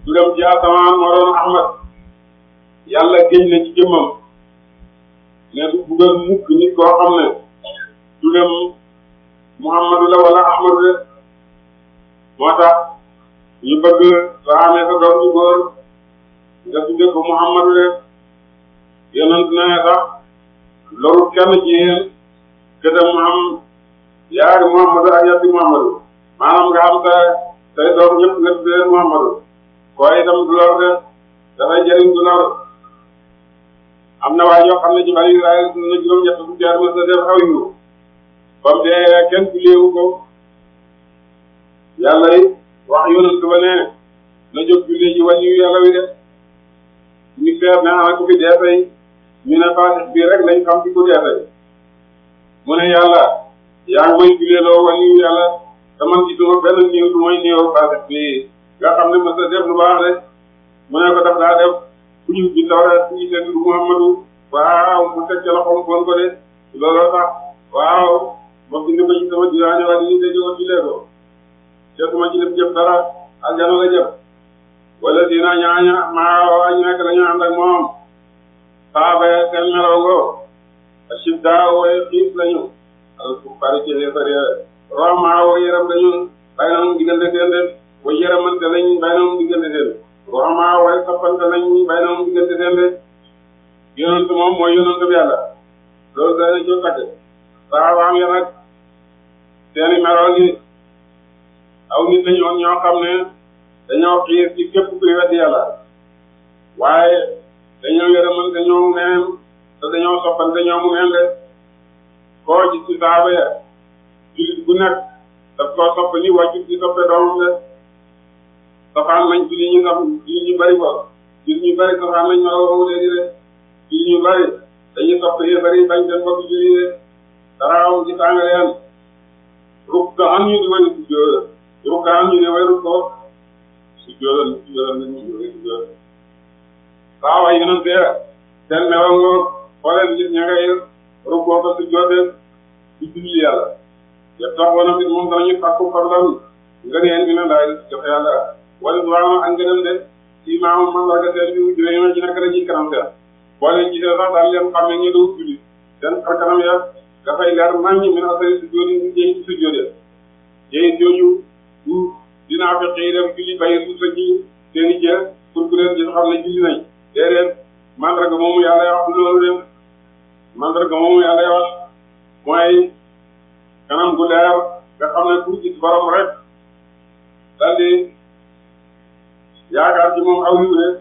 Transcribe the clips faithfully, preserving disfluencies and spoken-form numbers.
turam ci asamaan moo doon Ahmad yàlla géej na ci jëmmam ne du buggal mukk nit koo xam ne turam Muhammadu la wala Ahmadu de moo tax ñu bëgg soo amee sa doom ju góor nga tudde ko Muhammadu de yonent na ne sax loolu kenn ci yéen këta mu am yaari Muhammadu ak yatti Muhammadu maanaam nga am sa say doom ñëpp nga tudde Muhammadu koo itam du lor de dafay jëriñ du lor am na waaye yoo xam ne ci bari Israël na juróom ñett fukki at ma sa def aw yu comme de kenn ku léewu ko yàlla yi wax yonent ba ne na jóg julli ji wàññi yàlla wi de ñu seet ne ana ku fi dee tey ñu ne Faatix bii rek lañ xam ci ku dee tey mu ne yàlla yaa ngi may jullee loo wàññi yàlla te man gisuma benn néew du may néew Faatix bii nga xam ne mos a def lu baax de mu ne ko daf daa def ku ñu bi tawra ñu seen du Muhammadu waaw mu teg ca loxoom foon ko de looloo tax waaw ma bind ko ci sama diwaane waa di ñu dee ko jullee ko te suma ci def jëf dara aljana la jëf wala dina ñaaña maa waa ñu nekk la ñu ànd ak moom saaba seen melongo ashiddaa way xiif lañu al kuffari ci xeefar ya romaa way yaram lañu bàyyi na moom diggante seen de way yaramante lañ bàyyi na moom diggante seen romaa way soppante lañ bàyyi na moom diggante seen de yonent moom mooy yonent bi yàlla loolu dana ci takk saabaam ya nag seeni meloo ngi aw nit lañu woon ñoo xam ne dañoo xiir ci képp kuy weddi yàlla waaye dañoo yërëmante ñoo neen te dañoo soppante ñoo mu neen de koo ci ci saaba ya jullit bu nekk daf koo sopp ni wàccut ci soppe doomam de safaan nañ jullit ñu sax jullit ñu bari ko jullit ñu bari safaan nañ melo boobu léegi de jullit ñu bari dañuy sopp yi bari bañ seen bopp jullit de dara am ci tàngaleen rukk am ñu di wani si jóola rukk am ñu ne way rukk ko si jóola si jóola nañ ñu si jóola saawa yonente seen melongo xooleen gis ña ngay rukkoo ko si joote di julli yàlla yëpp tax wana fit moom danañu fàkku farlan nga neen bi na laay jox yàlla wala duwaama ak ngënam de si maam mandarga seen bi juróomi ma ci nekk rek ci kanam seen boo leen gisee sax daal leen xam ne ñu du julli seen xar kanam ya dafay leer naññ min asari su jóodi ñu jëy su jóode jëy jooju bu dinaa fexe yi dem julli bàyyi su sa ji seen i jër pour ku leen di xam ne julli nañ déedéet mandarga moomu yàlla wax loolu dem mandarga moomu yàlla wax mooy kanam gu leer nga xam ne ku gis borom rek daal di yaakaar ci moom aw yiw de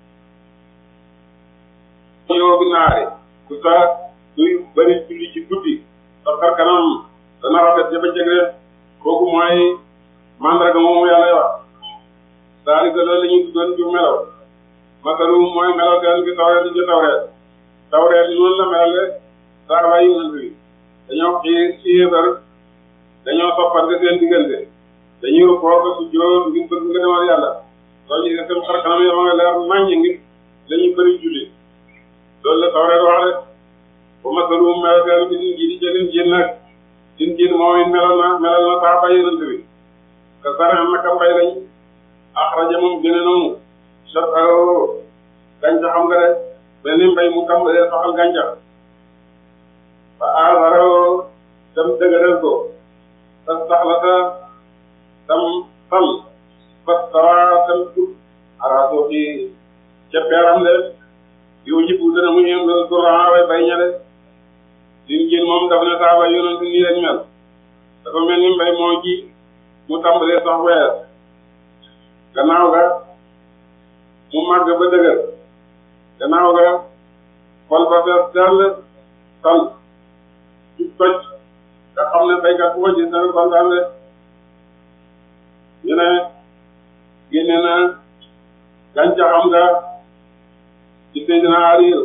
yow bi naare ku sa duy bëri julli ci guddi sa xar kanam dana rafet ca bëccëg de kooku mooy mandarga moomu yàlla wax daalika loolu la ñuy tuddoon ju melaw masalu mooy melaw seen gi tawreet di ci tawreet tawreet noonu la melale saaba yi yonent bi dañoo xiir ci yéefar dañoo soppante seen diggante dañuy rukkoo ko su jóor ngir bëgg nga demal yàlla soo gisee seen xar kanam yoo nga leer naññ ngir la ñuy bëri julli loolu la tawreet wax rek ba masalu melaw seen gi din ji di jëlin jén nag din jén moom it melal na melal na saaba yi yonent bi ka saraxam naka mbay lañ axraja moom gëne noonu sotao gàncax xam nga de benn mbay mu tàmbalee saxal gàncax ba aasaroo dem dëgëral ko te saxlata tam sal fas tawaa tam jub araasoo ci ca peeram de yow jibu dana mu ñëw loolu duran way bay ña de liñ jën moom dafa ne saaba yonent nii lañ mel dafa mel ni mbay moo ji mu tàmbalee sax weer gannaaw ga mu màgg ba dëgër gannaaw ga xol ba fees dell tal ci toj nga xam ne baykat bu ko gis dana kontaan de ñu ne génne na gàncaxam nga ci Seydina Aliyu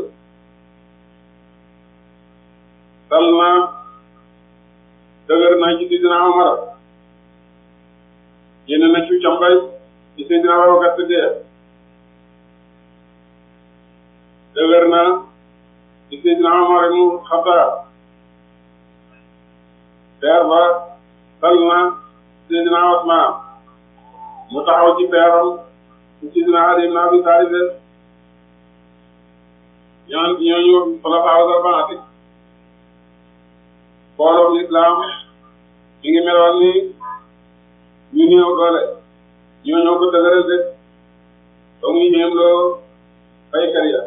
tal na dëgër na ci Seydina Omar génne na ci cambay ci Seydina Abubakar Siddiq dëgër na ci Seydina Omar ibn Xattaab peer ba tal na Seydina Usmaan mu taxaw ci peeram ci Seydina Ali ibn Abi Talib ñoom ñooñu xulafaa arbaati booloo islam mi ngi meloon ni ñu néew doole ñoo ñoo ko dëgëral de ba muy ñeemloo baykat ya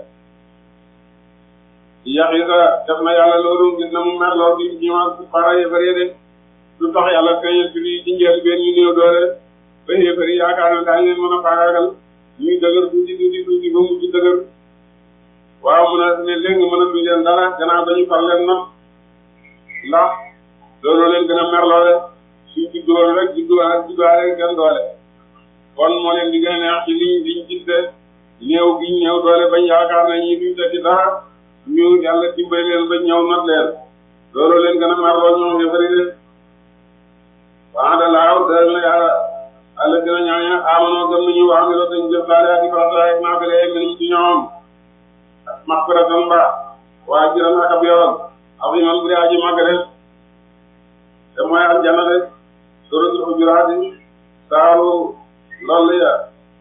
Yaxiisa def na yàlla loolu gis na mu merloo di ñëwaat para yéefar de lu tax yàlla feeñal fi ci njëlbéen ñu néew doole ba yéefar yi yaakaar ne daañu leen mën a faagaagal ñuy dëgër tuuti tuuti tuuti ba mujj dëgër waaw mën a ne léegi mën a tuuti leen dara gannaaw dañu far leen na ndax loolu leen gën a merloo de suñ juddoon rek judduwaale judduwaale gën doole kon moo leen di gën a neex ci liñ liñ gis de néew gi néew doole bañ yaakaar ne ñi duñ tekki dara ñu yàlla dimbali leen ba ñëw not leen loolu leen gën a merloo ñoom ñu bëri de waa da laaw dëgg la yàlla àlla dina ñaaña amanoo gëm nañu wax mi la dañ jëf daale ak i farata ak naafile min ci ñoom maxfiratan ba waa jiran ak ab yoon ak iman bu dee aji màgg de te mooy aljanna de suratul Hujuraat saaru loolu ya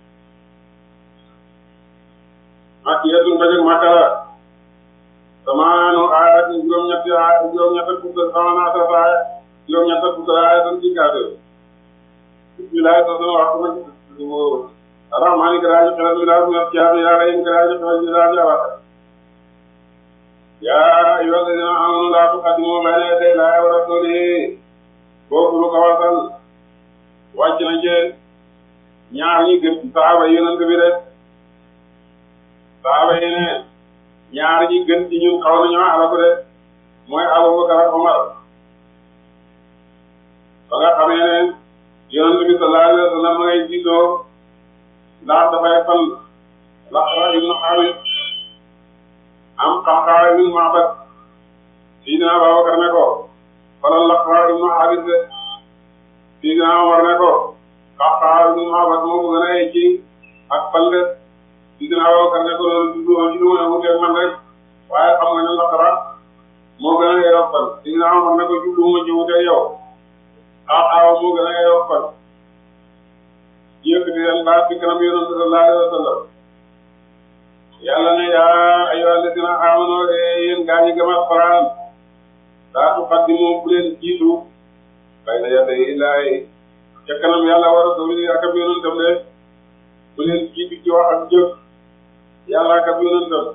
makkiyatun ko jóg Makka la samaanu aayat juróom-ñetti aaya juróom-ñetti fukk samanaata aaya juróom-ñetti fukk aaya tan ci kaate bismillahi sasana wax ma arrahmaani garaaji xelal mi laa suna ciyaabi yaa rahim garaaji xelal mi laa jawaata yaa ayyuhal ladina amanu laa tuqaddimu bayna yaday llaahi wa rasuulihi boobu lu ko wasal wàcc na ci ñaar ñi gën ci saaba yi yonent bi de saaba yi ne ñaar ñi gën ci ñun xaw nañoo alaku de mooy Abubakar ak Umar ba nga xamee ne yonent bi sallallahu alayhi wa sallam ma ngay jiitoo ndax dafay fal Laqra ibnu Xaabis am Qahqaa ibnu Ma'bad Sidina Abubakar ne ko falal Laqra ibnu Xaabis de Sidina Umar ne ko Qahqaa ibnu Ma'bad moo ko gën a yegg ak fal de Sidina Abubakar ne ko loolu du ci lu ma wuteeg man rek waaye xam nga ne Laqra moo gën a yeyoo fal Sidina Umar ne ko jublu ma ci wuteeg yow Qahqaa moo gën a yeyoo fal yëkkati leen baat bi kanam Yonent sallallahu alayhi wa sallam yàlla ne yaa ayyuhal ladina amanu yéen gaa ñi gëm Alxuraan laa tuqaddimu bu leen jiitu bayna yaday Llaahi ca kanam yàlla wa rasuulihi ak ab yonentam de bu leen jiitu ci wax ak jëf yàlla ak ab yonentam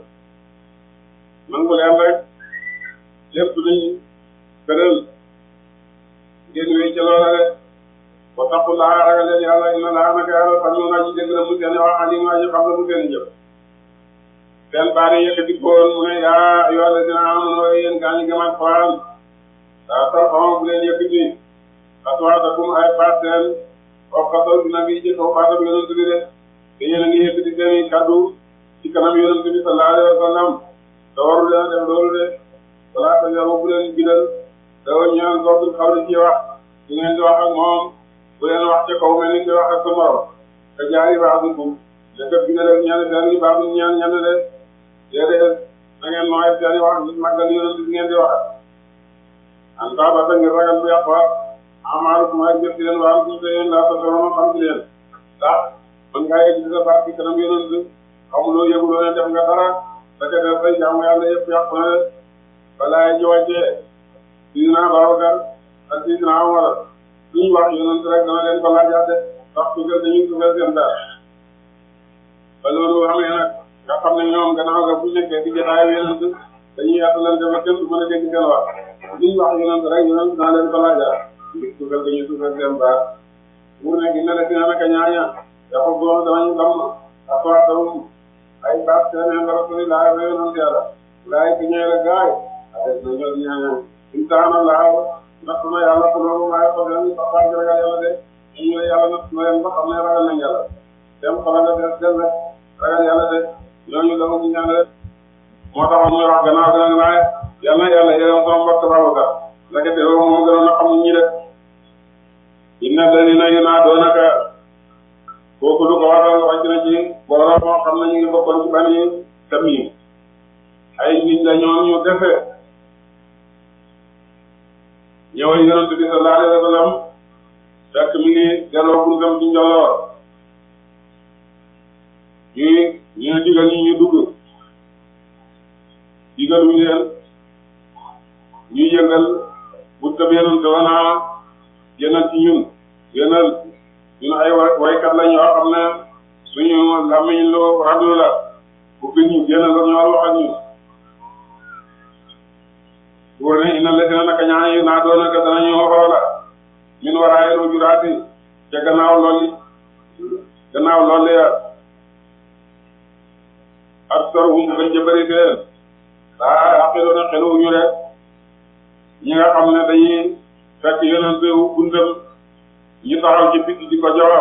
nangu leen rek lépp luñ tëral ngeen wéy ca loola de wa taqullaaha ragal leen yàlla inna Llaaha naka yàlla samii'un aji dégg la mu seen wax aliimun aji xam la mu seen jëf seen baari yëkkati koon mu ne yaa ayyuhal ladina aamanu yéen gaa ñi gëm Alxuraan daa tarfa'u bu leen yëkkati aswaatakum ay baat seen fawqa sawti nabi ci kaw baatam yonent bi de te yéen a ngi yëkkati seen kaddu ci kanam yonent bi sallallahu alayhi wa sallam te waru leen def loolu de wala tajharu bu leen bidal dawa ñaan sootul xawli ci wax su ngeen di wax ak moom bu leen wax ca kaw mel ni di wax ak sa morom te jaari ba'dukum lépp bidal ak ñaan seen i baax ñaan ñaan de déedéet na ngeen nooy seen i wax màggal yonent bi ngeen di wax an taabata ngir ragal bu yàqu amaalukum ay jëf leen waa suuf si yéen laa ko soxla xam ci leen ndax man ngaa yegg ci sa baat ci kanam yonent xamuloo yëguloo ne def nga dara da ca def say jaamu yàlla yëpp yàqu na de balaa ji wàccee Sidina Abubakar ak Sidina Umar suñu wax yonent rek dana leen ko laajaate ndax suufee dañuy suufee seen dara ba loolu xamee nag nga xam ne ñoom gannaaw ga bu nekkee di jotaayu yonent dañuy yàttalante ba kenn du mën a dégg seen wax suñu wax yonent rek yonent dana leen ko laajaat suufee dañuy suufee seen dara mu nekk ne la dina naka ñaaña dafa doon danañu lam aswaatahum ay baat seen inda rasuulillaahi wa yonent yàlla laay ki ñëw la gaay ay na ñoo ñaaña imtaana laaw natt na yàlla ko loolu waaye ko leen ba faa ragal yàlla de ñu ne yàlla natt na leen ba xam ne ragal nañ yàlla dem xala nga des del rek ragal yàlla de ñooñu la ñu ñaan rek moo taxoon muy wax gannaaw gën a waaye yàlla na yàlla yéen sama mbokk Babacar ndekete yow moom gënoon a xam ñi de inna ladina yunaadoonaka kooku lu ko waral wàcc na ci borom moo xam ne ñu ngi bokkoon ci Bani Tamim ay nit la ñoom ñu defe ñëwal yonent bi sallallahu alayhi wa sallam fekk mi ngi delloo buntam ci njolloor ñuy ñu digal ñu ñu dugg digaluñu leen ñuy yëngal bu tëbeenante wanaa génnal ci ñun génnal ñun ay waykat la ñoo xam ne suñu làmmiñ lu raglu la bu fi ñu génnal la ñoo wax ak ñun wóor ne ina la dina naka ñaan yi naa doon naka danañu waxoo la min waraaye lu juraati ca gannaaw loolu gannaaw loolu ya ak sorhum gën ca bëri teen daa aqiloona xeluwuñu rek ñi nga xam ne dañuy fekk yonent bi buntam ñu taxaw ci picc di ko joxor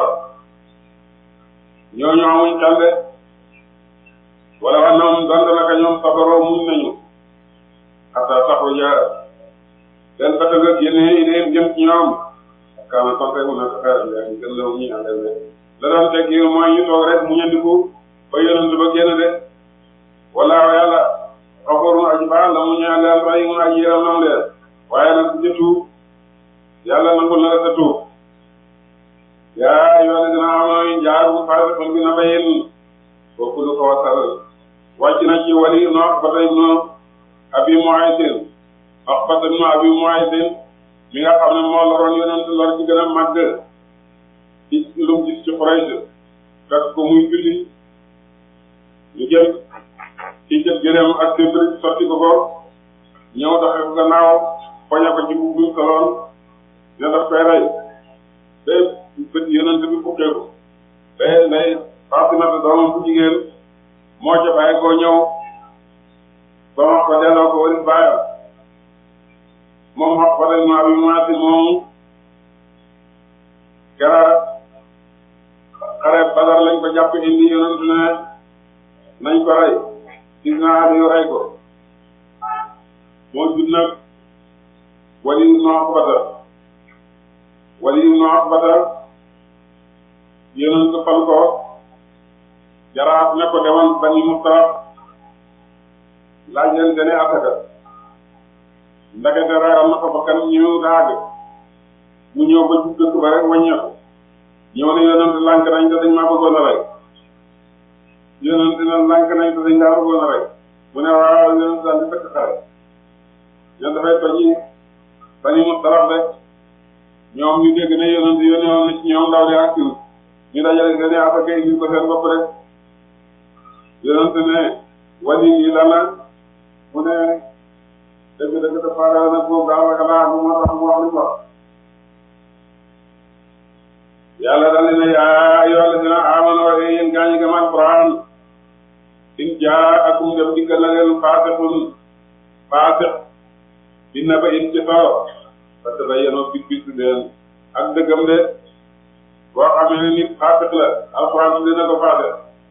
ñooñu amuñ xel de wala wax ñoom donte naka ñoom sabaroo muñ nañu xataa taxruja leen bata nga génnee idéem jëm ci ñoom kaana tonte mu nekk xeer ñu gën law ñi àndal de la doon teg yi mooy ñu toog rek mu ñandiku ba yonent ba génn de wala yàlla xafoorun aji baal la mu ñaan leen ray mun aji yaram nam leen waaye nag ku jëtu yàlla nangul na la sa tuub yaa yoone dina amoon jaar bu faase fan bi na bayin boobu lu ko wasal wàcc na ci wali no Uqbata ibnu Abi Muaytin Uqbata ibnu Abi Muaytin mi nga xam ne moo loroon yonent lor ci gën a màgg ci lu mu gis ci Quraysh fekk ko muy julli ñu jël ci jël gëneem ak sébri sotti ko ko ñëw doxe ko gannaaw poñe ko ci bu buñ soloon ne daf koy rey ba bët yonent bi fukkee ko ba nday Faatimata doomam bu jigéen moo ca bàyyi koo ñëw ba ma ko delloo ko wari baayam moom wax ba tey maa bi maati moom gara xare Badar lañ ko jàpp indi yonent ne nañ ko rey gis naa yu rey ko moo jur nag Wali ibn Uqbata Wali ibn Uqbata yonent fal ko jaraaf ne ko demal Bani Mustaliq laaj leen gane asaka ndekete ragal na ko ba kan ñëw daag mu ñëw ba jub dëkk ba rek wàññeeku ñëw ne yonent lànk nañ te dañ maa bëggoon a rey yonent na lànk nañ te dañ daa bëggoon a rey mu ne waaw yonent daal di fekk xare ñoom dafay toji Bani Mustaliq rek ñoom ñu dégg ne yonent yónnee woon na ci ñoom ndaw di ak siw ñu dajale gane asaka yi ko seen bopp rek yonent ne wali yi lan la mu ne dëgg dëgg dafa ragal nag boobu daal la laa bu ma tax mu wax li mu wax yàlla daal di ne yaa ayyuhal lazina aamanu yéen gaa ñi gëm Alxuraan in jaakum dem dikkal na leen faasiqun faasiq dina ba in ci soo parce que day yenoo bit bit leen ak dëggam de boo xamee ne nit faasiq la Alxuraan dina ko faasiq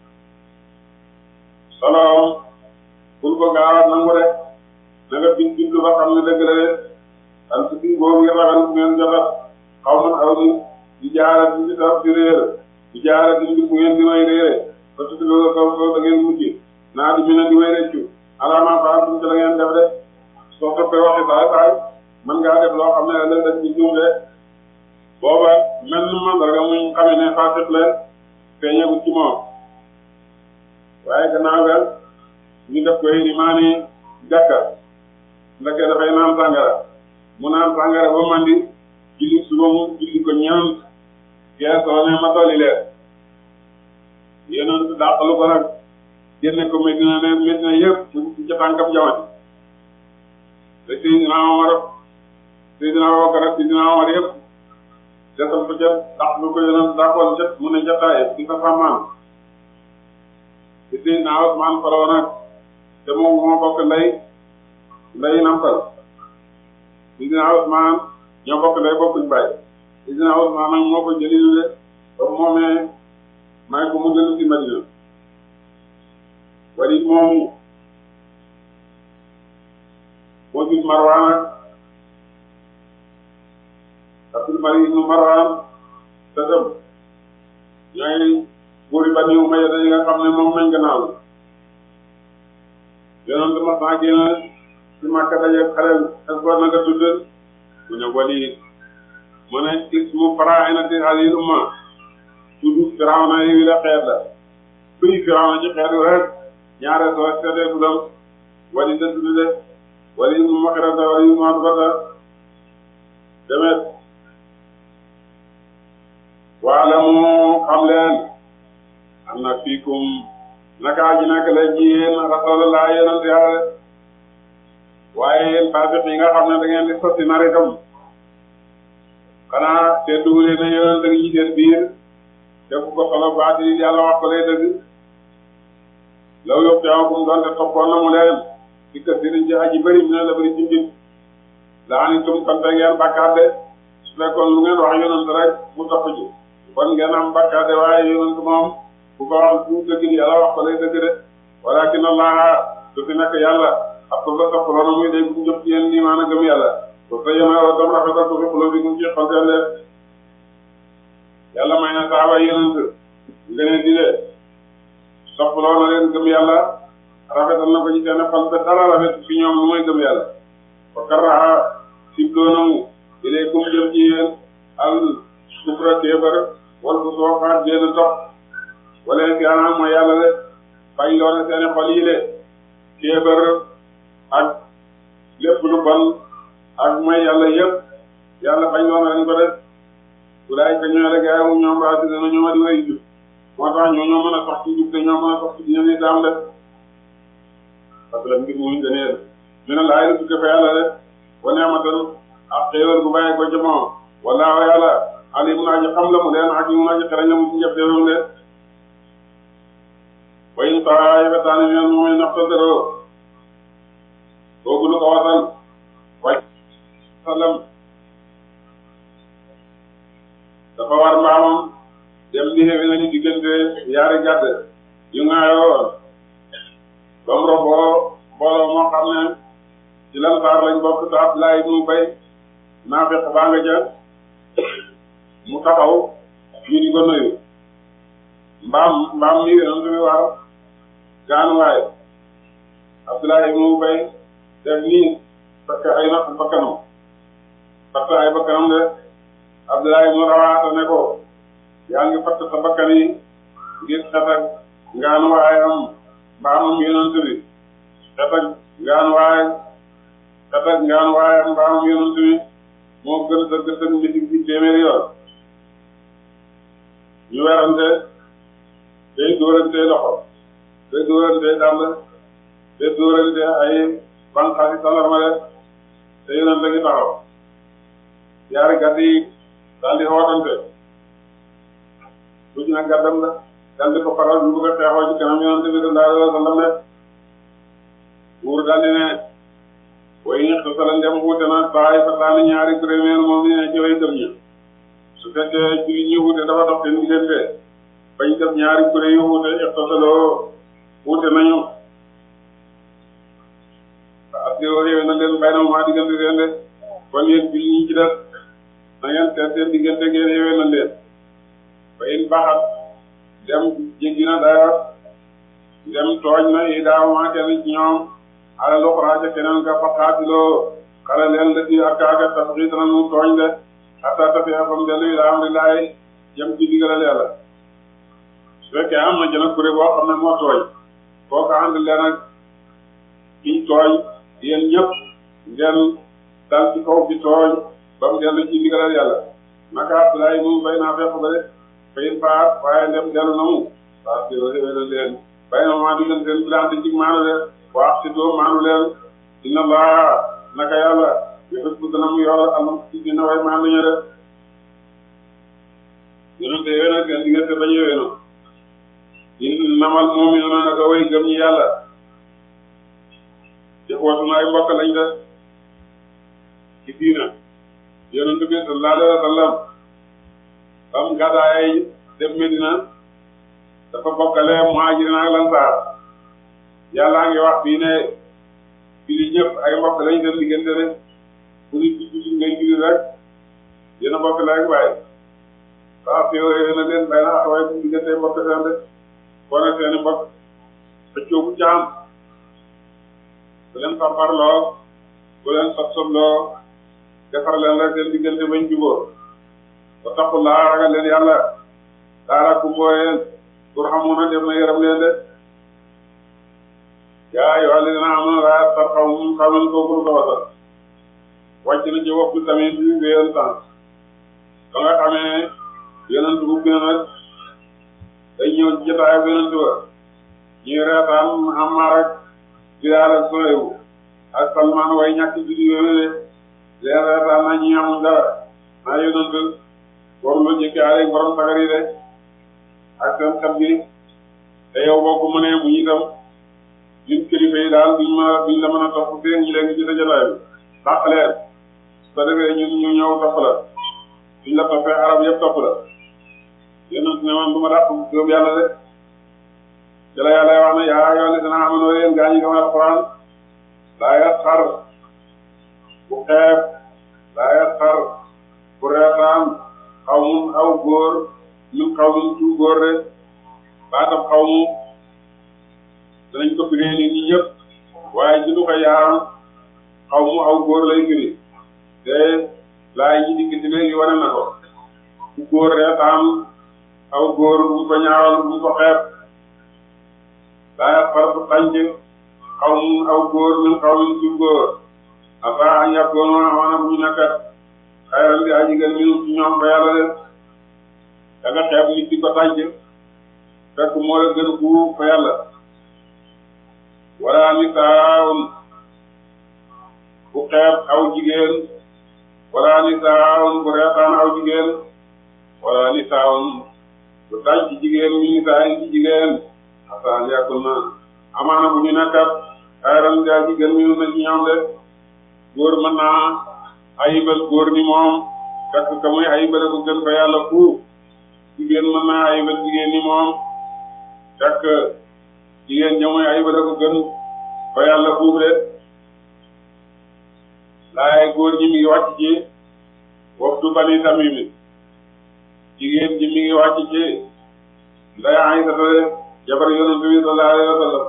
solo bul ko gaaw a nangu rek na nga bind bind ba xam ne dëgg la de am si biir boobu ngeen ragal ngeen jotat xaw ma aw ni di jaara di di tax di réer di jaara di mbir bu ngeen di may réere ba tuuti loolu kaw kaw da ngeen mujj naa di mën a di may réccu alaama fa am ci la ngeen def de soo toppee waxi saay saay mën ngaa def loo xam ne ëllëg dañ ci juum de booba mel ni mandarga muñ xamee ne faasiq la feeñagut ci moom waaye gannaaw ga ñu def koy imaani jàkka ndeke dafay naan sàngara mu naan sàngara ba mandi julli suba mu julli ko ñeent geesoo ne ma dolli leer yéenoon dàqalu ko nag génne ko Medina ne Medina yëpp ci tànkam jamati te Seydina Omar Seydina Abubakar Seydina Omar yëpp desal ko ca dàqalu ko yéenoon dàqoon ca mu ne jataay di sa fàmmaan te Seydina Usmaan faroo nag te moom moo bokk ndey ndey nampal Seydina Usmaan ñoo bokk ndey bokkuñ bàyyi Seydina Usmaan nag moo ko jëli de ba moomee may ko mu dellu ci Madina Walid moomu moo gis Marwaan ak Abdul Malik ibnu Marwaan te dem ñooy buuri Bani Umayya dañu nga xam ne moom nañ gannaaw yonent ma saa génn ci Makka daje xaleel ak war na nga tudd mu ne Walid mu ne ismu faraa'inati haazihil umma tudd Firawna yi la xeet la bëy Firawna ci xeetu rek ñaare soo seetee tuddam wali da tudd de wali mu maxirata wali mu atbata demet waalamu xam leen am na fiikum naka ji nak la ci yéen rasulullah yonent yàlla waaye yéen faasiq yi nga xam ne da ngeen di sotti na rekam xanaa te dugalee na yonent da ngi seen biir def ko solo baati yàlla wax ko lay dëgg law yokk yaa kum doonte toppoon na mu leen di kër sëriñ ci aji bëri mu ne la bëri ci mbir laa ni tum kon ngeen bàkkaar de su fekkoon lu ngeen wax yonent rek mu topp ci kon ngeen am bàkkaar de waaye yonent moom bu ko wax du dëgg ni yàlla wax ko lay dëgg de walakin Allah du fi nekk yàlla ab ko la sopp loolu muy day bu jox ci yéen nii maanaam gëm yàlla pour que yéen a doon rafetal ko fi xuloo bi mu ci xol seen de yàlla may na saaba yonent ngeen di de sopp loolu na leen gëm yàlla rafetal na ko ci seen xol ba dara rafet fi ñoom lu muy gëm yàlla wa karaha sibdoonamu ilaykum jëm ci yéen al kufra kéefar wal bu sooxaat génn topp wala fianam mooy yàlla de bañ loone seeni xol yi de kéefar ak lépp lu bon ak mooy yàlla yëpp yàlla bañ loone lañ ko def wulaay ka ñoo rek yaa ñoom raasi dana ñooma di way jub moo tax ñoo ñoo mën a sox ci jub te ñoo mën a sox ci dina ni daam def parce que mbir muy gëneel ñu ne laay lu tukke fa yàlla de wa neematan ak xéewal bu bàyyi ko ci moom wala wa yàlla alim naa ji xam la mu leen ak ñu naa ji xereñ la mu ci njëf teewam de wayin taifataani minal mu'miniina iqtataluu boobu lu ko wasal wàcc sallam dafa war mbaamam dem di xewi nañu diggante yaari gàdd yu ŋaayoo ba mu roboo mbooloo moo xam ne ci lan saar lañ bokk te Abdoulaye ibnu Ubay naafiq baa nga ca mu taxaw ñu di ko nuyu mbaam mbaam mi yonent bi war gaanuwaay Abdoulaye ibnu Ubay def nii parce que ay natt bakkanam parce que ay bakkanam de Abdoulaye ibnu Rawaha ne ko yaa ngi fatt sa bakkan yi ngir xet ak ngaanuwaayam mbaamam yonent bi xet ak ngaanuwaay xet ak ngaanuwaayam mbaamam yonent bi moo gën sa gëstën misik bi téeméeri yoon ñu werante day dóorante loxo day dóorante dàll day dóorante ay banqaasi salarma de te yonent la ngi taxaw yaari gàtt yi daal di xootante lu ci nag gàddam la daal di ko faral ñu bëgg a xeexoo ci kanam yonent bi sallallahu alayhi wa sallam ne buur daal di ne way ñax sa la ndem wuute na saay fa taani ñaari premier moom ne ci way gëm ñi su fekkee ci li ñuy wuute dafa dox seen diggante bañ def ñaari kuréel yu wuute ixtasaloo wuute nañu ak yow réew na leen bay na maa diggante leen de kon yéen bi ñi ci def na ngeen seet seen diggante ngeen yewee na leen ba in baxat dem jéggi na dayoo dem tooñ na yi daaw maa kenn ci ñoom ala lu xuraaja keneen ka fa xaatiloo xale leen la ci ak kaaga tafxiit na mu tooñ de xataa tafee fam dellu ila amrillahi jëm ci digalal yàlla su fekkee am na jëna kuré boo xam ne moo tooñ kooku ànd leen ak kiñ tooñ yéen ñëpp ngeen dal ci kaw bi tooñ ba mu dellu ci digalal yàlla naka Abdoulaye mu bay naa fekk ba de fayin faat waaye ndem dellu na mu waaw si la leen bay na maa digal seen bilante ci maanu leen waax si doo maanu leen inna Allah naka yàlla yëfat bu dana mu yor alam ci dina way maan nañu de yonente yowee nag seen diggante bañ yowee na innamal mu'minuuna naka way gëm ñi yàlla ixwatun ay mbokk lañ de ci diina yonent bi sallallahu alayhi wa sallam bam gàddaay dem Medina dafa bokkale muhajirin ak lansaar yàllaa ngi wax fii ne fii li ñëpp ay mbokk lañ seen diggante de bu nit di julli ngay julli rek yéen a bokk la rek waaye waaw fi yooyu na leen bay na axawaay bu diggante mbokk seen de boo ne seeni mbokk xëccoo bu caam bu leen farfarloo bu leen sob-sobloo defar leen rek seen diggante bañ jubóo ba taxul laa ragal leen yàlla daara ku mbooyeen pour xamoon na def na yaram leen de yaa yoo xam ne dina am laa tar xaw mu xaw nañ koo ko wasal wàcc na ci waxtu tamit bi wéyoon temps ba nga xamee yonent bu gën nag day ñëw ci jotaay ak yonent ba ñuy reetaan Ammaar ak Bilaal ak Suhayb ak Salmaan way ñàkk juddu yooyu de leen reetaan na ñi amul dara naa yonent war lu jëkki ale borom sagar yi de ak seen xet bi te yow boo ko mënee bu ñu itam ñun kilifa yi daal duñ ma duñ la mën a topp fii ñu leen ci sa jotaay bi dàq leen su ko defee ñun ñu ñëw topp la suñ la toppee arab yëpp topp la yonent ne man du ma dàq gëm yàlla de ci la yàlla wax ne yaa yoo ne dana amoon yéen gaa ñi gëm alxuraan laa yasxar bu xeeb laa yasxar bu reetaan xaw mun aw góor ñun xaw mun tu góor de baatam xaw mu danañ ko firee nit ñi ñëpp waaye ci du ko yaaram xaw mu aw góor lay firi te laay ñi dikk ci léegi wane na ko bu góor reetaan aw góor bu ko ñaawal bu ko xeeb laa far bu tànc xaw mu aw góor ñun xaw mun tu góor asa añ yàggoon amaana bu ñu nekkat xayral di aji gën minum ci ñoom ba yàlla de da nga xeeb nit di ko tànc fekk moo la gën bu fa yàlla wala nisaawun bu xeeb aw jigéen wala nisaawun bu reetaan aw jigéen wala nisaawun bu tànc jigéen mi nisaayin ci jigéen asaan yàkkul na amaana bu ñu nekkat xayral di aji gën minum na ci ñoom de góor mën naa ayibal góor ni moom fekk ka muy ayibale ko gën fa yàlla fuuf jigéen mën naa ayibal jigéen ni moom fekk jigéen ña muy ayibale ko gën fa yàlla fuuf de laay góor ñi mi ngi wàcc ci waxtu bani tamimi jigéen ñi mi ngi wàcc ci nday Aysata de jabar yonent bi sallallahu alayhi wa sallam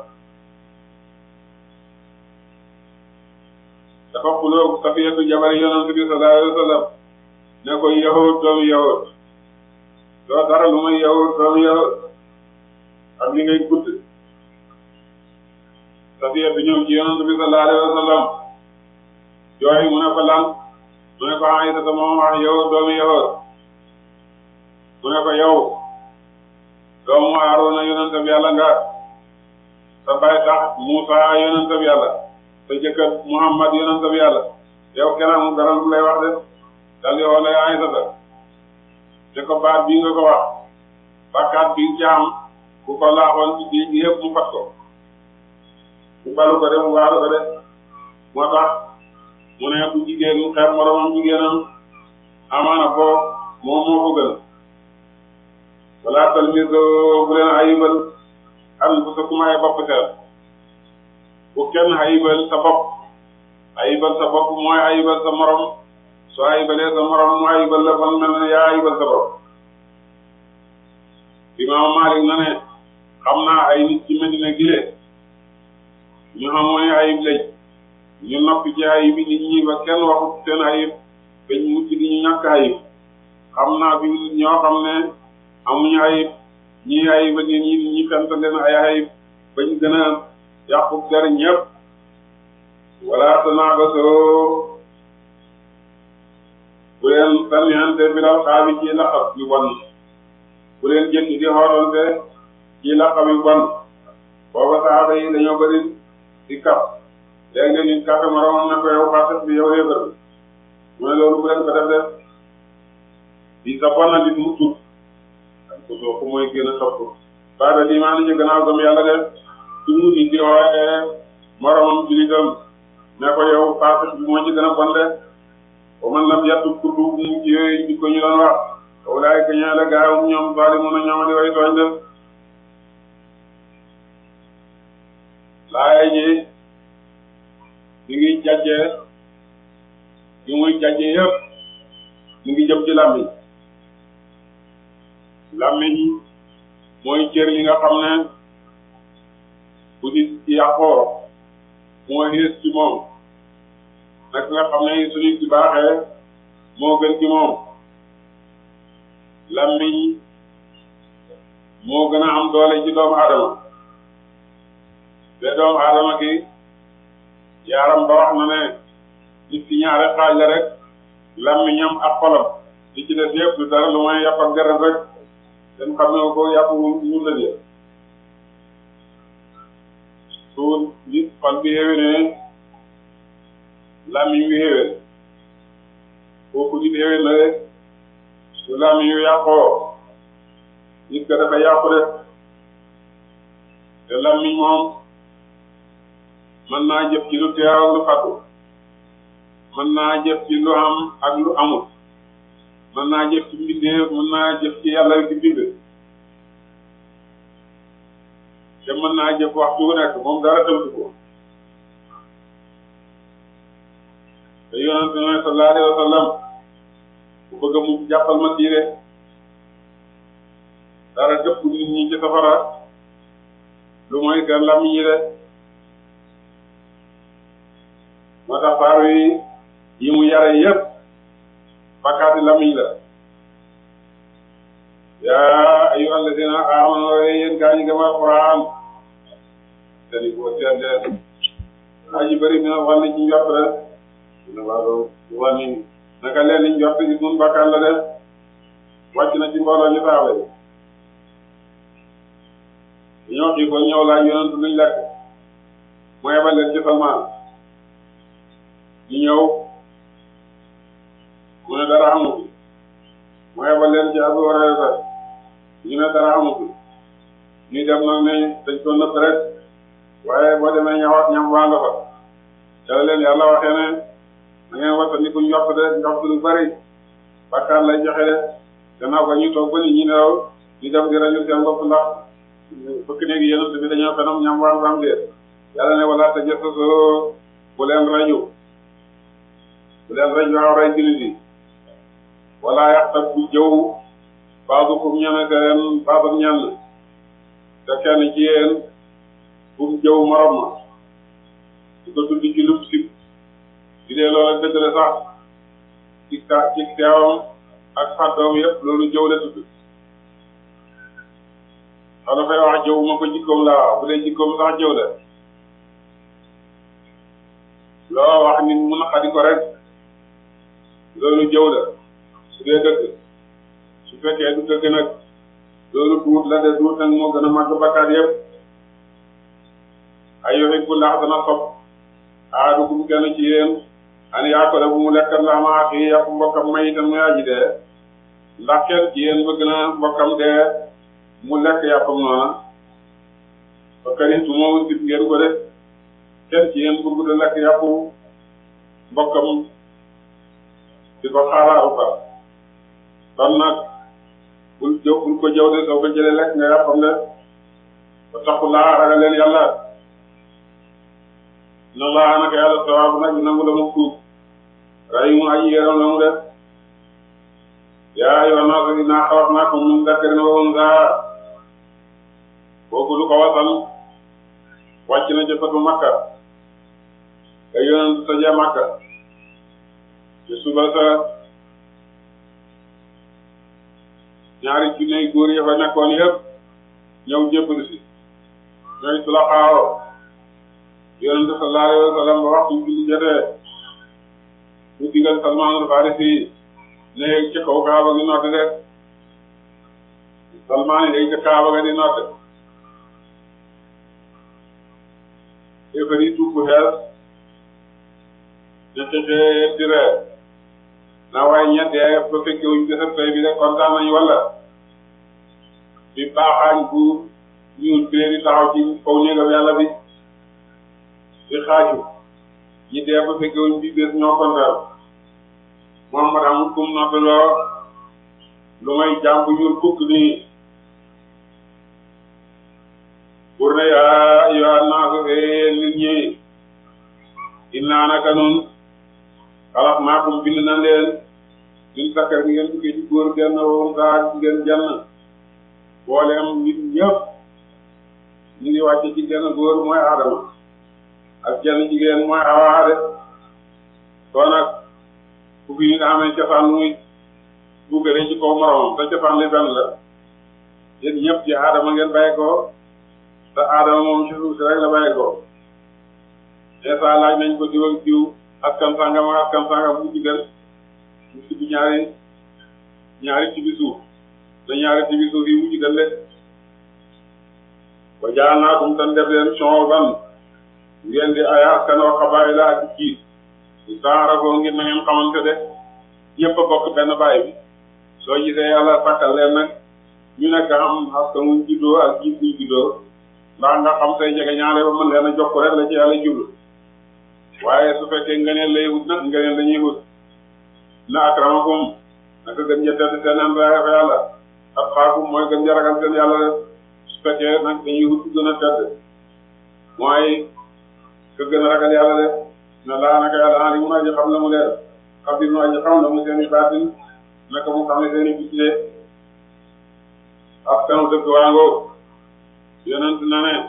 dafa xuloo Safiyatu jabar yonent bi sallallahu alayhi wa sallam ne ko yahud doomu yahud doo dara lu may yahud doomu yahud ak li ngay gudd Safiyatu ñëw ci yonent bi sallallahu alayhi wa sallam jooy mu ne ko lan mu ne ko Aysata moom wax yahud doomu yahud mu ne ko yow doomu Haaruna yonent bi yàlla nga sa baay tax Muusa yonent bi yàlla sa jëkkër Muhammad yonent bi yàlla yow kenn amul dara lu lay wax de dal yow lay Aysata te ko baat bii nga ko wax bakkaat bi jaam ku ko laaxoon ci géej gi yëpp mu fat ko mu balu ko de mu waaru ko de moo tax mu ne bu jigéen mu xeeb moromam jigéenam amaana ko moom moo ko gën wala talmiso bu leen ayibal am bu sa kumaay bopp seel bu kenn ayibal sa bopp ayibal sa bopp mooy ayibal sa morom soo ayibalee sa morom mu ayibal la fan mel ne yaa ayibal sa bopp Imaam Maalik na ne xam naa ay nit ci Medina gile ñu xamoon ayib lañ ñu noppi ci ayib nit ñi ba kenn waxut seen ayib bañ mucc gi ñu ñàkk ayib xam naa fi ñoo xam ne amuñu ayib ñii ayib ak ñi ñi fent leen ay ayib bañ gën a yàqu der ñëpp wala tanaabaso bu leen sànniyante bi daal xaabi ci laqab yu bon bu leen jëkk di xoolante ci laqab yu bon booba saaba yi dañoo bëri di kaf léegi nga nit kafe moromam ne ko yow xaaset bi yow yéebar bi mu ne loolu bu leen ko def def di sa bon na nit mu tut ak ko soo ko mooy gën a topp baada limaan ñu gannaaw gëm yàlla def su mu nit di xoolee moromam julitam ne ko yow xaaset bi moo ci gën a bon de ba man lam yàttu kuddu mu ci yooyu ñu ko ñu doon wax walaay ka ñaa la gaawum ñoom saali mun a ñoom di way tooñ def laay ji ñu ngi jàjjee ñu muy jàjjee yëpp ñu ngi jëm ci làmmiñ làmmiñ mooy cër li nga xam ne bu nit yàqoo mooy xees ci moom nag nga xam ne su nit ci baaxee moo gën ci moom làmmiñ moo gën a am doole ci doomu aadama te doomu aadama ki yaaram ba wax na ne nit ki ñaare xaaj la rek làmmiñam ak xolam li ci des yëpp du dara lu may yàpp ak deret rek dem xam ne ko yàpp ñu la jël su nit xol bi xéwénee làmmiñ wi xéwén kooku nit xéwén la rek su làmmiñ wi yàqoo nit ka dafa yàqu de te làmmiñ moom mën naa jëf ci lu teew ak lu fàttu mën naa jëf ci lu am ak lu amul mën naa jëf ci mbindeef mën naa jëf ci yàlla ci bind te mën naa jëf waxtu wu nekk moom dara tënk ko te yonent bi sallallahu alayhi wa sallam bu bëgg mu jàppal ma tiire dara dëpp nit ñi ci safara lu mooy seen làmmiñ yi de moo tax saar yi yi mu yare yëpp bakkaati làmmiñ la yaa ayyuhal lazina amanu yéen gaa ñi gëm Alxuraan te ni ko seen leen aji bëri na wàllu ci njort de dina wàllu wàllu naka leen liñ njort gis mun bakkaat la de wàcc na ci mbooloo ñu saaba yi ñoo xii ko ñëw laaj yonent luñ lekk mu yebal leen ci Salmaan ñu ñëw mu ne dara amu fi mu yebal leen ci Abu Hurayra ñu ne dara amu fi ñu dem nag ne dañ ko nëbb rek waaye boo demee ñawaat ñam waa nga fa yàlla leen yàlla waxee ne da ngeen wattandiku njort de njort lu bari bakkaar lay joxe de gannaaw ko ñu toog ba nit ñi nelaw ñu dem di rajo seen bopp ndax fëkk néegi yonent bi dañoo fenam ñam waa nga am de yàlla ne wala te jësasoo bu leen rajo bu leen rajo aw ray jullit yi wala yaxtab bu jëw baadukum ñene seen baadam ñenn te kenn ci yéen bu mu jëw morom ma di ko tudd ci lub sib di dee loola dëgg la sax ci ta ci teewam ak fàddoom yëpp loolu jëw la tudd xaw dafay wax jëw ma ko jikkoom laa wax bu dee jikkoom sax jëw la loo wax nit mu naqadi ko rek loolu jëw la su dee dëgg su fekkee du dëgg nag loolu duut la de duut nag moo gën a màgg bakkaat yëpp ay yoxit bu laax dana sopp aadukum kenn ci yéen an yaakole bu mu lekkat la ma axi yàpp mbokkam may itam muy aji dee ndax kenn ci yéen bëgg na mbokkam dee mu lekk yàppam noona ba karitu moo sib ngeen ko def kenn ci yéen bëgg da lekk yàppu mbokkam di ko xaaraaru fa kon nag bul jëw bul ko jëw de soo ko jëlee lekk nga yàppam de ba taxu laa ragal leen yàlla na laa naka yàlla sawaabu nag nangu la mu tuub ray mu aji yaram la mu def yaa ayyuhan naas innaa xalaqnaakum min dakarin wa unsaa kooku lu ko wasal wàcc na ca fatu Makka te yonent sa ja Makka te suba sa ñaari junne góor yi fa nekkoon yëpp ñëw jébbalu si ñooy su la xaaroo yonent sallallahu alayhi wa sallam ba waxtu julli jotee mu digal Salmaan al-Faarisi ne ca kaw Kaaba gi nodd de Salmaan yi ca Kaaba ga di nodd éfari tuub bu xees ne xexee di reer naa waaye ñettee ba fekkee wuñ desab tey bi de kontaan nañu walla bi baaxaañ bu ñuul bee di taxaw ci kaw néegam yàlla bi di xaaju ñi dee ba fekkee wuñ bi bés ñoo kontaan Muhammad amul kum noddaloo lu may jaam bu ñuul fukk nii pour ne yaa ayyuhan naasu nit ñi innaa naka nun xalaqnaakum bind na leen ñun sakkar bi ngeen duggee ci góor genn woon saa ngeen jenn booleem nit ñëpp ñu ngi wàcce ci genn góor mooy Adama ak jenn jigéen mooy Awa de kon nag ku fi ñu nga xamee cosaan muy buggale ci kaw moromam te cosaan li benn la yéen ñëpp ci aadama ngeen bàyyi ko te aadama moom ci suuf si rek la bàyyi ko Isa laaj nañ ko diw ak diw askan sangam ak askan sangam bu ci gën mu ci ñaari ñaari ci bi suuf te ñaari ci bi suuf yi mu ci gën de ba jaal naa kum tan def leen shu'uban ngeen di ay askan wa qabaa'ila ak jiit di taarafoo ngir na ngeen xamante de ñëpp a bokk benn baay bi soo gisee yàlla sàkkal leen nag ñu nekk am askan wuñ juddoo ak jiit buñ juddoo ndax nga xam say jege ñaare ba mën leen a jokk rek la ci yàlla jublu waaye su fekkee ngëneel lay wut nag ngëneel dañuy wut na akramakum naka gën ja tedd seen andaay fa yàlla atqaakum mooy gën ja ragal seen yàlla de su fekkee nag dañuy wut gën a tedd mooy ka gën a ragal yàlla de na laa naka yàlla naa li mun aji xam na mu leer xam bi mu aji xam na mu seen i baatin naka mu xam ne seen i bitile askanu dëkk waangoo yonent na ne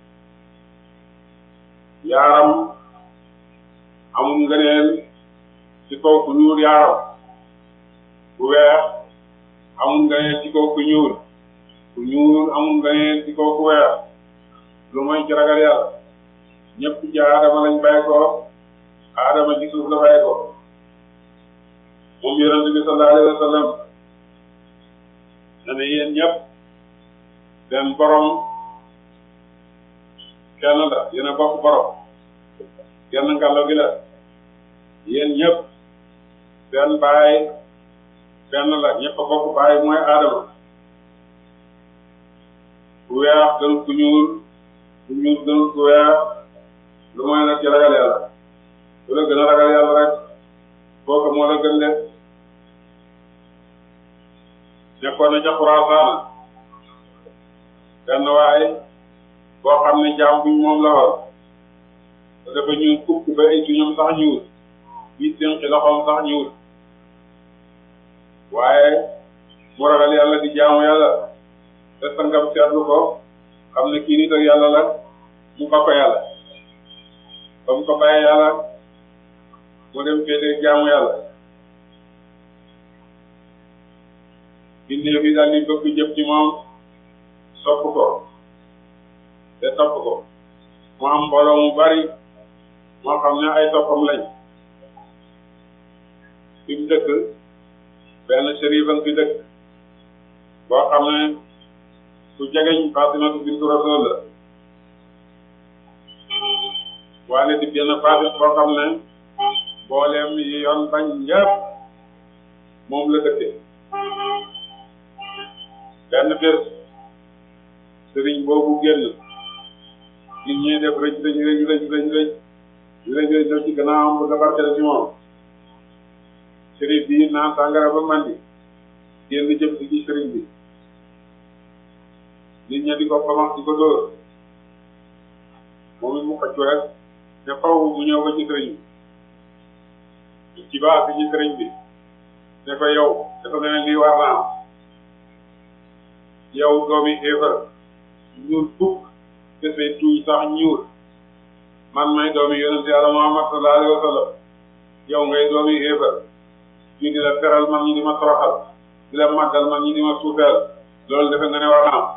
yaaram amul ngëneel ci kaw ku ñuul yaaram ku weex amul ngëneel ci kaw ku ñuul ku ñuul amul ngëneel ci kaw ku weex lu mooy ci ragal yàlla ñëpp ci aadama lañ bàyyi ko aadama ci suuf la bàyyi ko moom yonent bi sallallahu alayhi wa sallam ne yéen ñëpp seen borom kenn la yéen a bokk borom kenn ngàllo gi la yéen ñëpp seen baay kenn la ñëpp a bokk baay mooy aadama ku weex gënul ku ñuul ku ñuul gënul ku weex lu mooy nag ci ragal yàlla ku la gën a ragal yàlla rek kooku moo la gën leen nekkoon na ca Xuraasaan benn waay boo xam ne jaam buñ moom la war dafa ñuul kukk ba ay tuñam sax ñuul bii seen ci loxoom sax ñuul waaye mu ragal yàlla di jaamu yàlla te sangam seetlu ko xam ne kii nit ak yàlla la mu ba ko yàlla ba mu ko bàyyee yàlla mu dem féete jaamu yàlla bindee fi daal di bëgg jëf ci moom sopp ko te topp ko mu am mbooloo mu bari moo xam ne ay toppam lañ fi mu dëkk benn sérif fi dëkk boo xam ne ku jegeñ Faatimatu bintu Rasuul la waaye di benn Faatima boo xam ne mbooleem yi yoon bañ ñëpp moom la dëkkee benn bés sëriñ boobu génn nit ñi def rëj rëj rëj rëj rëj rëj rëj rëj rëj ci gannaawam bu dabarkeel ci moom sëriñ bi naan sàngara ba mandi génn jëm si ci sëriñ bi nit ñi di ko commencé di ko dóor moom it mu xëccu rek te faw mu ñëw ba ci sëriñ bi ci baax ci sëriñ bi ne ko yow dafa mel ni lii war naa am yow doomi xéefar ñuul fukk desee tuuñ sax ñuul man may doomi yonent yàlla Muhammad sallallahu alayhi wa sallam yow ngay doomi xéefar ñu di la teral man ñi di ma toroxal di la màggal man ñi di ma suufeel loolu defe nga ne war naa am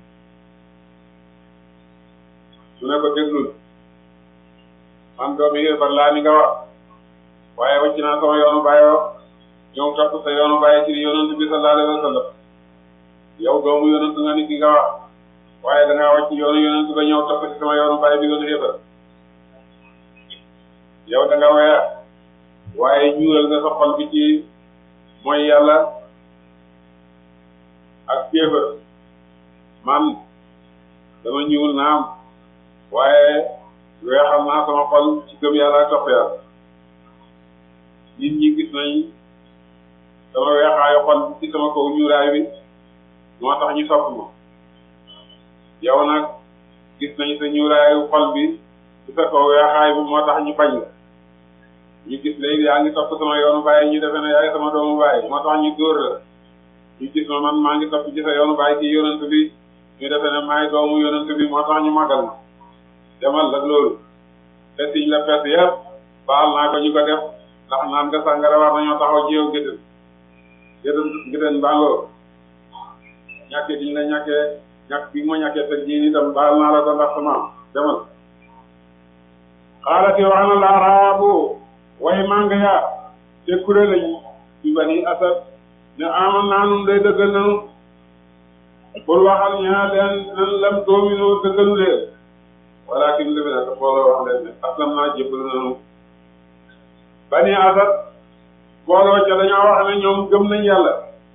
su ne ko déglul man doomi xéefar laa ni nga wax waaye wàcc naa sama yoonu bàyyoo ñëw topp sa yoonu bàyyi ci yonent bi sallallahu alayhi wa sallam yow doomu yonent nga ni ki nga wax waaye da ngaa wàcc yoonu yonent ba ñëw topp ci sama yoonu bàyyi bi yoonu xéefar yow da nga weer waaye ñuulal nga sa xol bi ci mooy yàlla ak xéefar man dama ñuul naam waaye weexal naa sama xol ci gëm yàlla ak topp yàlla nit ñi gis nañ sama weexaayu xol ci sama kaw ñuulaay bi moo tax ñu sopp ma yow nag gis nañ sa ñuulaayu xol bi ci sa kaw weexaay bi moo tax ñu bañ la ñu gis léegi yaa ngi topp sama yoonu bàyyi ñu defe ne yaay sama doomu bàyyi moo tax ñu dóor la ñu gis ma man maa ngi topp ci sa yoonu bàyyi ci yonent bi ñu defe ne maay doomu yonent bi moo tax ñu màggal ma demal la loolu te siñ la pes yëpp baal naa ko ñu ko def ndax naan nga sàngara war nañoo taxaw ci yow gétén gétén gétén bàngoo ñàkkee diñ la ñàkkee ñàkk bi ma ñàkkee teg diin itam baal naa la ko ndax sama demal xaalati wax na la araabu way màng ya te kuré lañ ci bani asad ne aman naa nun day dëggal nanu pour waxal ñaa leen nan lam doominoo dëggalu leen walakin li fi nekk xooloo wax leen ne aslam naa jébbalu nanu bani asad booloo ca dañoo wax ne ñoom gëm nañ yàlla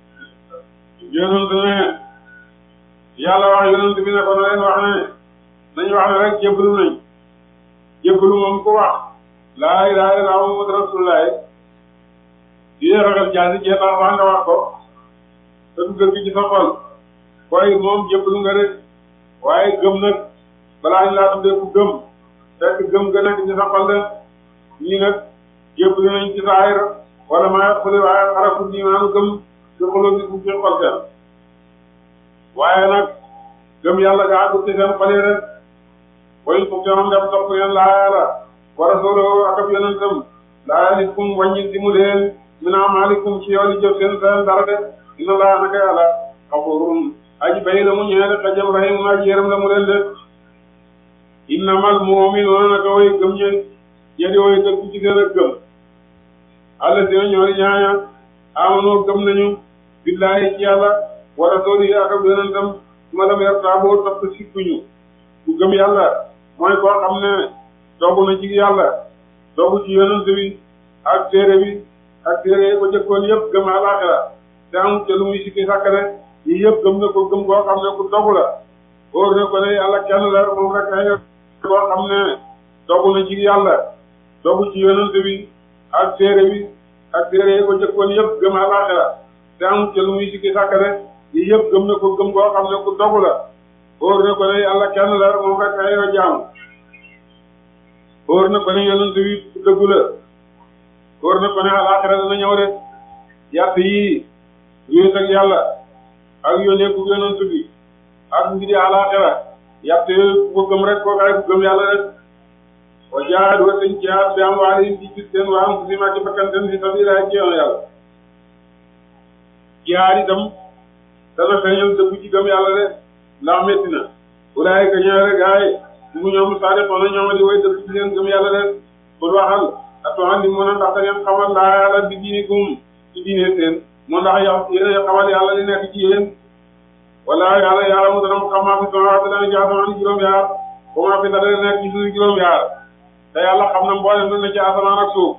yonent ne yàlla wax yonent bi ne ko na leen wax ne nañ wax ne rek jébbalu nañ jébbalu moom ko wax laa ilaaha illallaah muhammadu rasuulullaah di ragal jaasi jee tax wax nga wax ko te dugal bi ci sa xol koy moom jébbalu nga rek waaye gëm nag balaa ñu laa tuddee ku gëm fekk gëm nga nekk ci sa xol de ñii nag jébbalu nañ ci sa ayra wala maa xule waaye xarafu niimaanu gëm ci xoloo bi bu ci xol seen waaye nag gëm yàlla gaa àggut ci seen xol yi rek wayn fuk yoonam dem topp ngeen laa yàlla wa rasuuluhu ak ab yonentam laa yalikum wàññi di mu leen min amaalikum ci yoon yi jëf seen seen dara de inna laa naka yàlla xafuurun aji bay la mu ñeene xajam rahim aji yërëm la mu leen de innamal mu'minuuna naka way gëm ñe ñedi way dëgg ci seen ak gëm alla sina ñoori ñaaña amanoo gëm nañu billaahi ci yàlla wa rasuulihi ak ab yonentam ma lam yartaaboo topp sikkuñu ku gëm yàlla mooy koo xam ne doogu na ci yàlla doogu ci yonent bi ak téere bi ak téere yi ko jëkkoon yëpp gëm àllaaxira te am ca lu muy sikki sàkkane yi yëpp gëm na ko gëm koo xam ne ku dogu la óor na ko ne yàlla kenn la moom rek ay koo xam ne doogu na ci yàlla doogu ci yonent bi ak téere bi ak téere yi ko jëkkoon yëpp gëm àllaaxira te am ca lu muy sikki sàkkane yi yëpp gëm na ko gëm koo xam ne ku dogu la óor na ko ne yàlla kenn la moom rek ay jaam óor na ko ne yonent bi ku dëggu la óor na ko ne àllaaxira dana ñëw de yàtt yi wéet ak yàlla ak yónnee ku yonent bi ak mbiri àllaaxira yàtt ku ko gëm rek koo kay ku gëm yàlla rek wa jaahadu wa dañ jihaad bi amwaalihim ci gis seen waa anfusihim ak ci bakkan seen fi sabiilillaahi ci yoonu yàlla jihaad itam dana feeñal dëggu ci gëm yàlla de ndax métti na ulaayika ñaare gaay mu ñoom saadiqoona ñoom di way dëgg ci leen gëm yàlla de pour waxal atu'allimuuna ndax da ngeen xamal laa yàlla bi diinikum ci diine seen moo ndax yow yéen xamal yàlla li nekk ci yéen wala yàlla yàlla mu dana mu xam maa fi samaawaati la nekk ci asamaan juróom-yaar ba maa fi dara nekk ci suuf juróom-yaar te yàlla xam na mboolem lu ne ci asamaan ak suuf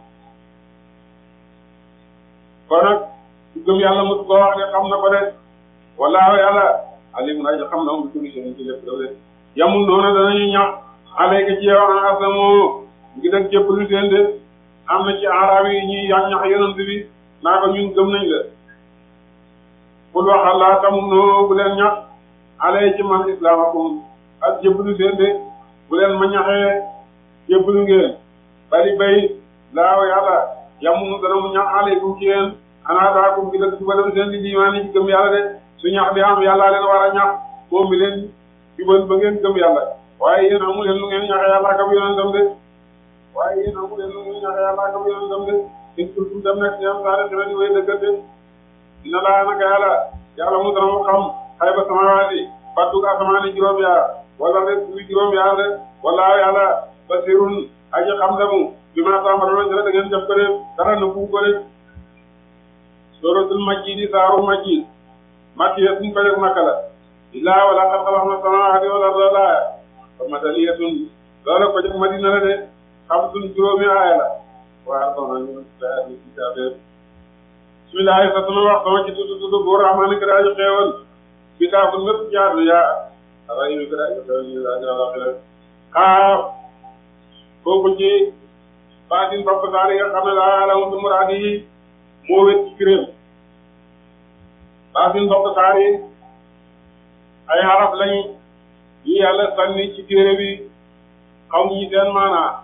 kon nag gëm yàlla mu ko wax ne xam na ko de wala yàlla alimun aji xam na mu kulli shay'in ci lépp de yamul noonu danañu ñax alayka ci yow an aslamu ngi dëgg jëpp lu seen de am na ci araab yi ñuy yax ñax yonent bi naa ko ñun gëm nañ la bul waxal laa tamum noo bu leen ñax alay ci man islaamakum ak jëbbalu seen de bu leen ma ñaxee jëbbalu ngeen bari bay laaw yàlla yamunu dana mu ñax alaykum ci yéen anaa daakum gi dëgg jubalam seen di diimaani ci gëm yàlla de su ñax bi am yàllaa leen war a ñax moom mi leen jubal ba ngeen gëm yàlla waaye yéen amu leen lu ngeen ñaxe yàlla ak ab yonentam de waaye yéen amu leen lu ngeen ñaxe yàlla ak ab yonentam de in kuntum dem nekk ci am saare xewe di way dëggante dina laa naka yàlla yàlla mu dana mu xam xay ba samawaati fàttug asamaani juróom-yaar wala rek suy juróom-yaar de wala yàlla basirun aji xam la mu bi ma tàmbaloon ci la da ngeen jëf ko de dara na fu ko de suratul majid di saaru majid makkiya suñ ko def makka la illaa wala xar xalax na samawaati wala dalaaya fa madaniyatun loola ko jëf madina la de xam suñ juróomi aaya la waaw kon nag ñun daal di ci affaire bismillah sa sama wax sama ci tudd tudd bu rahmaani ka daaju xeewal bi taa fu nëpp jaar yaa rahim ka daaju xeewal ñu daal di wax xaaf kooku ci baatin bopp saar yi nga xam ne laa alamu bi muraadi yi moo wét ci kiréem baatin bopp saar yi ay xaraf lañ yi yàlla sànni ci téere bi xaw ñi seen maanaa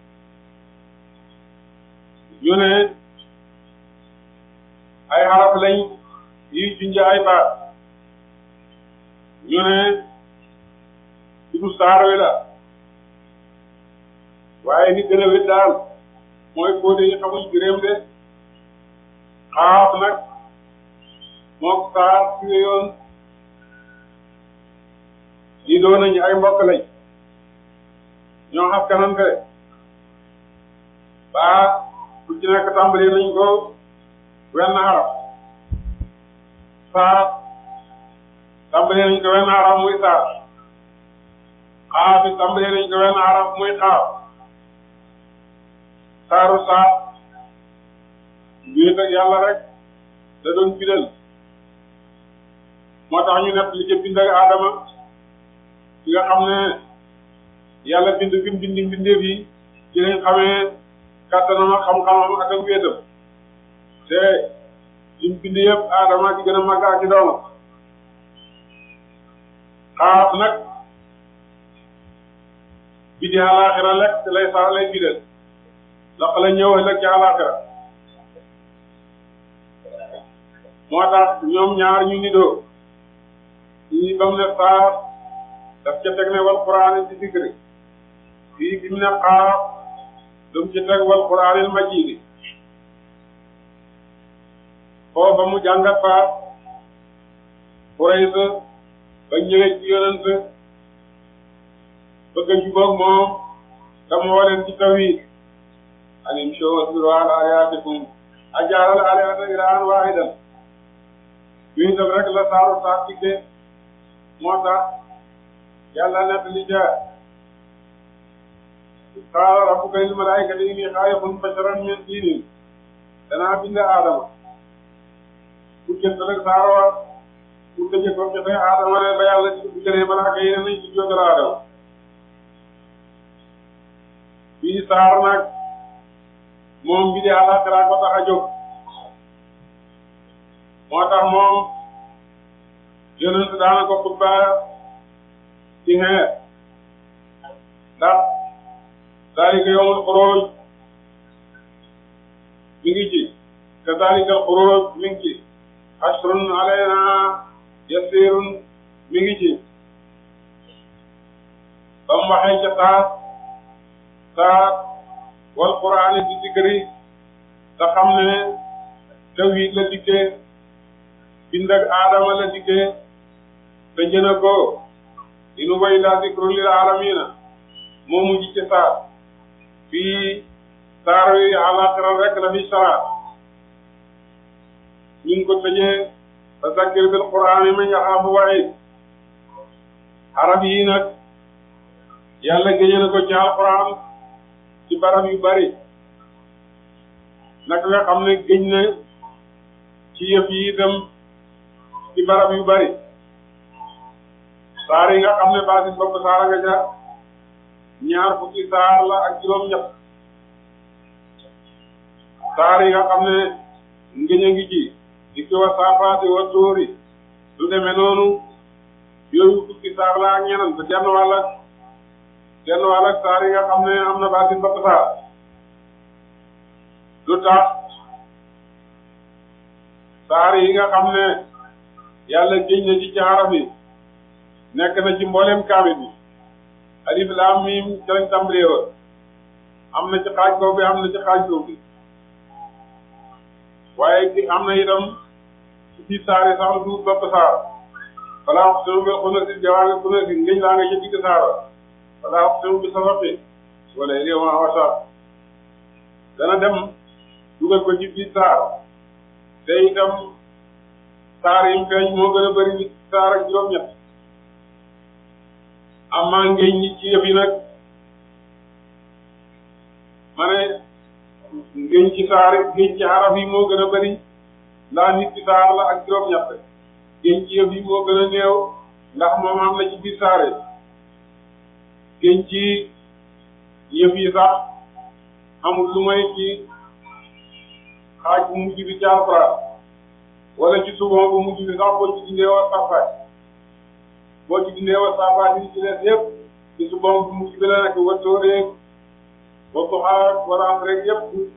ñu ne ay xaraf lañ yuy junj ay baat ñu ne tudd saar wi la waaye li gën a wét daal mooy kóode yi xamuñ biréem de xaaf nag mook saar ci yoon ñii doon nañu ay mbokk lañ ñoo xam kanante ba ku ci nekk tàmbali nañ ko wenn arab saa tàmbali nañ ko wenn arab muy saa xaaf bi tàmbali nañ ko wenn arab muy xaaf saaru saa bii ak yàlla rek da doon bindal moo tax ñu nekk li ca bind ak Adama ci nga xam ne yàlla bind bi mu bindi mbindeef yi ci lañ xamee kàttanam ak xam-xamam ak ak wéetam te lim bind yëpp Adama ci gën a màgg ak ci doomam xaaf nag bi di àllaaxira lekk lay saa lay bindal ndax la ñëw ëllëg ci àllaaxira moo tax ñoom ñaar ñu nidoo ñii ba mu ne saa daf ca teg ne wal qur'aan ci zikri fii bi mu ne xaaf dum ci teg wal qur'aanil majiid foofa mu jàngat fa Quraysh ba ñëwee ci yonent bëgg a jubóog moom te moo leen ci tawhiid anim show wasbiru ala ayaatikum ajaalal aalihata ilaahan waahidan bii def rek la saaru saa digge moo tax yàlla nekk li ca qaala rabbuka lil malaa'ikati innii xaaliqun basharan min tiinin danaa bind Adama pour jënd rek saaro pour tëjee ko joxe Adama ne ba yàlla ci bu jëlee malaaka yi ne nañ ci jógal Adama bii saar nag moom bi di àllaaxira ko tax a jóg moo tax moom yonent daana ko xutba ci xeer ndax zaalika yawmul xuruuj mi ngi ci te zaalikal xuruuj mi ngi ci hasrun alaynaa yasiirun mi ngi ci ba mu waxee ca saat saat wal qur'aani di zikri te xam ne tawhiid la dikkee bind ak Adama la dikkee te jëna ko inu way la zikru lil aalamiina moo mujj ci saar fii saar wi àllaaxira rek la fi saraat ñu ngi ko tëjee fa zakkir bil qur'aani man yaxaafu wa'iid arab yi nag yàlla génne na ko ci alquran ci barab yu bari naka nga xam ne géñ na ci yëf yi itam ci barab yu bari saar yi nga xam ne baasin bopp saara nga ca ñaar fukki saar la ak juróom-ñett saar yi nga xam ne ngëñ a ngi ci di ki wa saafaati wa tuuri lu demee noonu yooyu fukki saar la ak ñeneen te genn wàll ak genn wàll ak saar yi nga xam ne am na baasin bopp saar lu tax saar yi nga xam ne yàlla géñ na ci ci arab yi nekk na ci mboolem kaamil bi alif laam miim ca lañ tàmbalee woon am na ci xaaj boobu bi am na ci xaaj boobu bi waaye ki am na itam ci biir saar yi sax du bopp saar wala wax sunu bi xunasi jawaange xunasi ngëñ laa nga ci digg saara wala wax sunu bi safaqi wala réew ma wasa dana dem dugal ko ci biir saar te itam saar yi mu feeñ moo gën a bëri ni saar ak juróom-ñett am maa ngéñ ñi ci yëf yi nag ma ne ngéñ ci saar ngéñ ci araf yi moo gën a bëri ndax nit ci saar la ak juróom-ñett ngéñ ci yëf yi moo gën a néew ndax moom am na ci biir saar yi ngéñ ci yëf yi sax amul lu may ci xaaj bu mujj bi ci alxuraan wala ci subon bu mujj bi sax boo ci dindee wa safaat boo ci dindee wa safaat yi ci des yëpp ci subon bu mujj bi la nekk wa tóoree wa tuxaar wala am rek yëpp